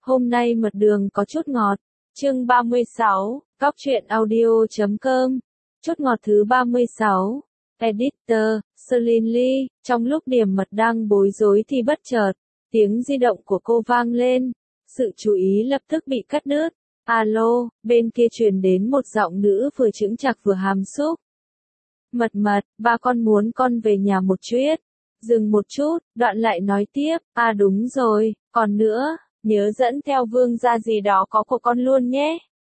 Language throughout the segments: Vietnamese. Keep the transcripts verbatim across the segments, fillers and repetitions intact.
Hôm nay mật đường có chút ngọt. Chương ba mươi sáu, Góc truyện audio chấm com. Chút ngọt thứ ba mươi sáu. Editor, Celine Lee. Trong lúc Điềm Mật đang bối rối thì bất chợt, tiếng di động của cô vang lên. Sự chú ý lập tức bị cắt đứt. Alo, bên kia truyền đến một giọng nữ vừa chững chạc vừa hàm xúc. Mật Mật, ba con muốn con về nhà một chút. Dừng một chút, đoạn lại nói tiếp, à đúng rồi, còn nữa, nhớ dẫn theo Vương gia gì đó có của con luôn nhé.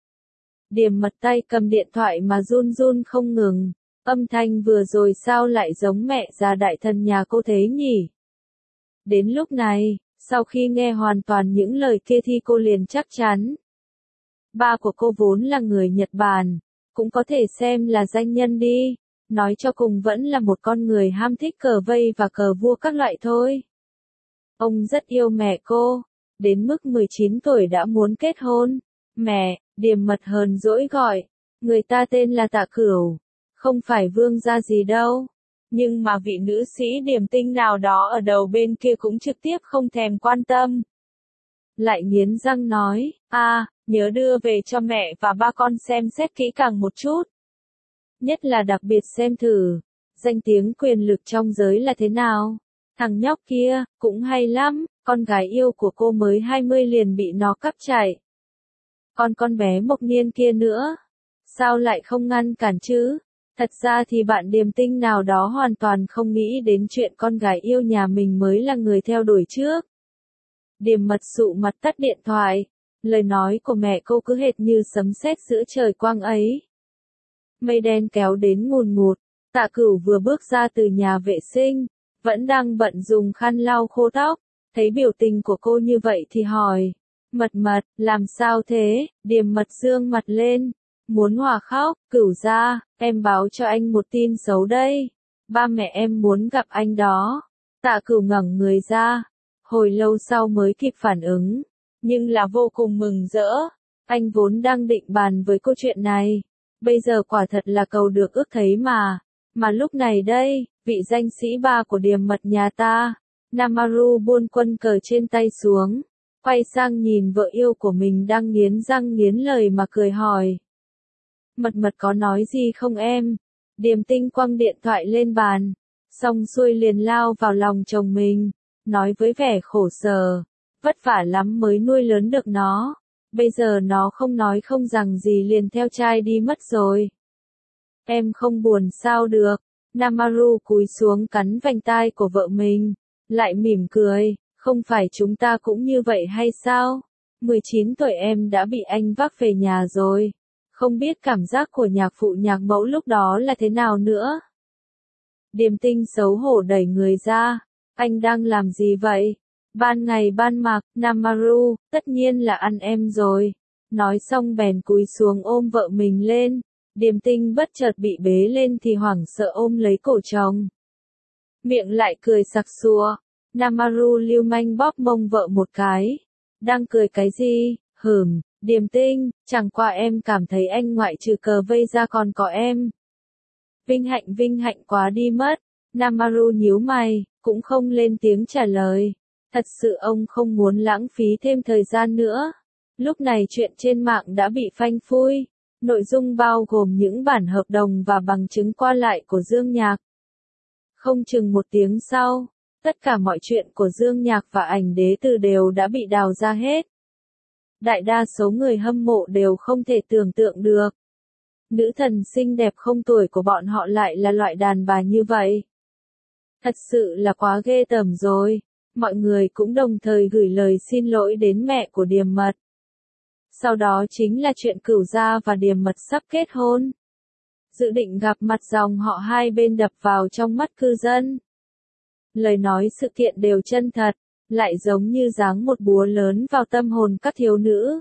Điềm Mật tay cầm điện thoại mà run run không ngừng, âm thanh vừa rồi sao lại giống mẹ già đại thần nhà cô thế nhỉ? Đến lúc này, sau khi nghe hoàn toàn những lời kia thì cô liền chắc chắn. Ba của cô vốn là người Nhật Bản, cũng có thể xem là danh nhân đi. Nói cho cùng vẫn là một con người ham thích cờ vây và cờ vua các loại thôi. Ông rất yêu mẹ cô, đến mức mười chín tuổi đã muốn kết hôn. Mẹ, Điềm Mật hờn dỗi gọi, người ta tên là Tạ Cửu, không phải Vương gia gì đâu. Nhưng mà vị nữ sĩ Điềm Tinh nào đó ở đầu bên kia cũng trực tiếp không thèm quan tâm. Lại nghiến răng nói, a, nhớ đưa về cho mẹ và ba con xem xét kỹ càng một chút. Nhất là đặc biệt xem thử, danh tiếng quyền lực trong giới là thế nào. Thằng nhóc kia, cũng hay lắm, con gái yêu của cô mới hai mươi liền bị nó cắp chạy. Còn con bé Mộc Niên kia nữa, sao lại không ngăn cản chứ? Thật ra thì bạn Điềm Tinh nào đó hoàn toàn không nghĩ đến chuyện con gái yêu nhà mình mới là người theo đuổi trước. Điềm Mật sụ mặt tắt điện thoại, lời nói của mẹ cô cứ hệt như sấm sét giữa trời quang ấy. Mây đen kéo đến ngùn ngụt, Tạ Cửu vừa bước ra từ nhà vệ sinh, vẫn đang bận dùng khăn lau khô tóc, thấy biểu tình của cô như vậy thì hỏi, Mật Mật, làm sao thế? Điềm Mật dương mặt lên, muốn hòa khóc, Cửu gia, em báo cho anh một tin xấu đây, ba mẹ em muốn gặp anh đó. Tạ Cửu ngẩng người ra, hồi lâu sau mới kịp phản ứng, nhưng là vô cùng mừng rỡ, anh vốn đang định bàn với câu chuyện này. Bây giờ quả thật là cầu được ước thấy mà. Mà lúc này đây, vị danh sĩ ba của Điềm Mật nhà ta, Namaru buông quân cờ trên tay xuống, quay sang nhìn vợ yêu của mình đang nghiến răng nghiến lời mà cười hỏi. Mật Mật có nói gì không em? Điềm Tinh quăng điện thoại lên bàn, xong xuôi liền lao vào lòng chồng mình, nói với vẻ khổ sở, vất vả lắm mới nuôi lớn được nó. Bây giờ nó không nói không rằng gì liền theo trai đi mất rồi. Em không buồn sao được. Namaru cúi xuống cắn vành tai của vợ mình, lại mỉm cười, không phải chúng ta cũng như vậy hay sao? mười chín tuổi em đã bị anh vác về nhà rồi. Không biết cảm giác của nhạc phụ nhạc mẫu lúc đó là thế nào nữa. Điềm Tinh xấu hổ đẩy người ra, anh đang làm gì vậy? Ban ngày ban mặt, Namaru, tất nhiên là ăn em rồi. Nói xong bèn cúi xuống ôm vợ mình lên. Điềm Tinh bất chợt bị bế lên thì hoảng sợ ôm lấy cổ chồng. Miệng lại cười sặc sụa. Namaru lưu manh bóp mông vợ một cái. Đang cười cái gì? Hửm, Điềm Tinh, chẳng qua em cảm thấy anh ngoại trừ cờ vây ra còn có em. Vinh hạnh vinh hạnh quá đi mất. Namaru nhíu mày, cũng không lên tiếng trả lời. Thật sự ông không muốn lãng phí thêm thời gian nữa. Lúc này chuyện trên mạng đã bị phanh phui. Nội dung bao gồm những bản hợp đồng và bằng chứng qua lại của Dương Nhạc. Không chừng một tiếng sau, tất cả mọi chuyện của Dương Nhạc và ảnh đế từ đều đã bị đào ra hết. Đại đa số người hâm mộ đều không thể tưởng tượng được. Nữ thần xinh đẹp không tuổi của bọn họ lại là loại đàn bà như vậy. Thật sự là quá ghê tởm rồi. Mọi người cũng đồng thời gửi lời xin lỗi đến mẹ của Điềm Mật. Sau đó chính là chuyện Cửu gia và Điềm Mật sắp kết hôn. Dự định gặp mặt dòng họ hai bên đập vào trong mắt cư dân. Lời nói sự kiện đều chân thật, lại giống như giáng một búa lớn vào tâm hồn các thiếu nữ.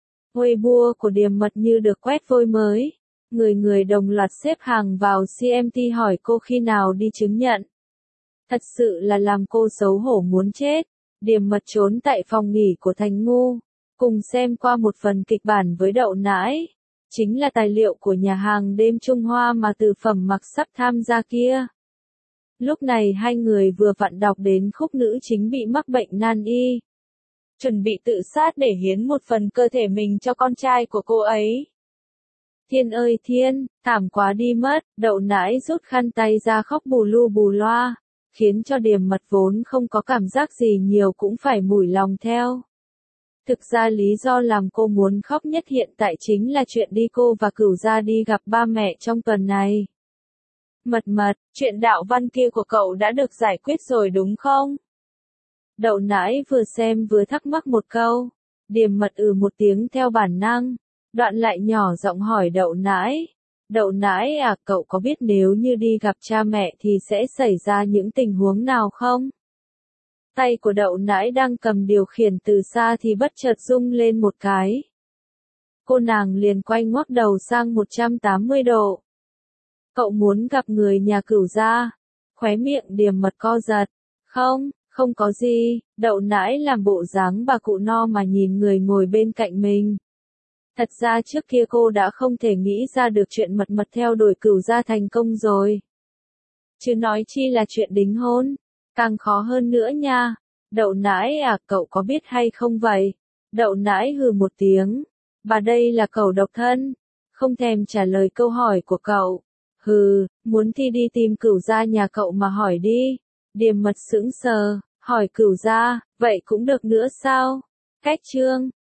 Weibo của Điềm Mật như được quét vôi mới. Người người đồng loạt xếp hàng vào xê em tê hỏi cô khi nào đi chứng nhận. Thật sự là làm cô xấu hổ muốn chết. Điềm Mật trốn tại phòng nghỉ của Thành Ngu, cùng xem qua một phần kịch bản với Đậu Nãi. Chính là tài liệu của nhà hàng đêm Trung Hoa mà Từ Phẩm Mặc sắp tham gia kia. Lúc này hai người vừa vặn đọc đến khúc nữ chính bị mắc bệnh nan y. chuẩn bị tự sát để hiến một phần cơ thể mình cho con trai của cô ấy. Thiên ơi thiên, thảm quá đi mất, đậu nãi rút khăn tay ra khóc bù lu bù loa, khiến cho Điềm Mật vốn không có cảm giác gì nhiều cũng phải mủi lòng theo. Thực ra lý do làm cô muốn khóc nhất hiện tại chính là chuyện đi cô và Cửu Gia đi gặp ba mẹ trong tuần này. Mật Mật, chuyện đạo văn kia của cậu đã được giải quyết rồi đúng không? Đậu nãi vừa xem vừa thắc mắc một câu. Điềm Mật ừ một tiếng theo bản năng. Đoạn lại nhỏ giọng hỏi đậu nãi. Đậu nãi à, cậu có biết nếu như đi gặp cha mẹ thì sẽ xảy ra những tình huống nào không? Tay của đậu nãi đang cầm điều khiển từ xa thì bất chợt rung lên một cái. Cô nàng liền quay ngoắc đầu sang một trăm tám mươi độ. Cậu muốn gặp người nhà Cửu Gia. Khóe miệng Điềm Mật co giật. Không, không có gì, đậu nãi làm bộ dáng bà cụ no mà nhìn người ngồi bên cạnh mình. Thật ra trước kia cô đã không thể nghĩ ra được chuyện Mật Mật theo đuổi Cửu Gia thành công rồi. Chứ nói chi là chuyện đính hôn, càng khó hơn nữa nha. Đậu nãi à, cậu có biết hay không vậy? Đậu nãi hừ một tiếng. Bà đây là cậu độc thân. Không thèm trả lời câu hỏi của cậu. Hừ, muốn thì đi tìm Cửu Gia nhà cậu mà hỏi đi. Điềm Mật sững sờ, hỏi Cửu Gia, vậy cũng được nữa sao? Cách chương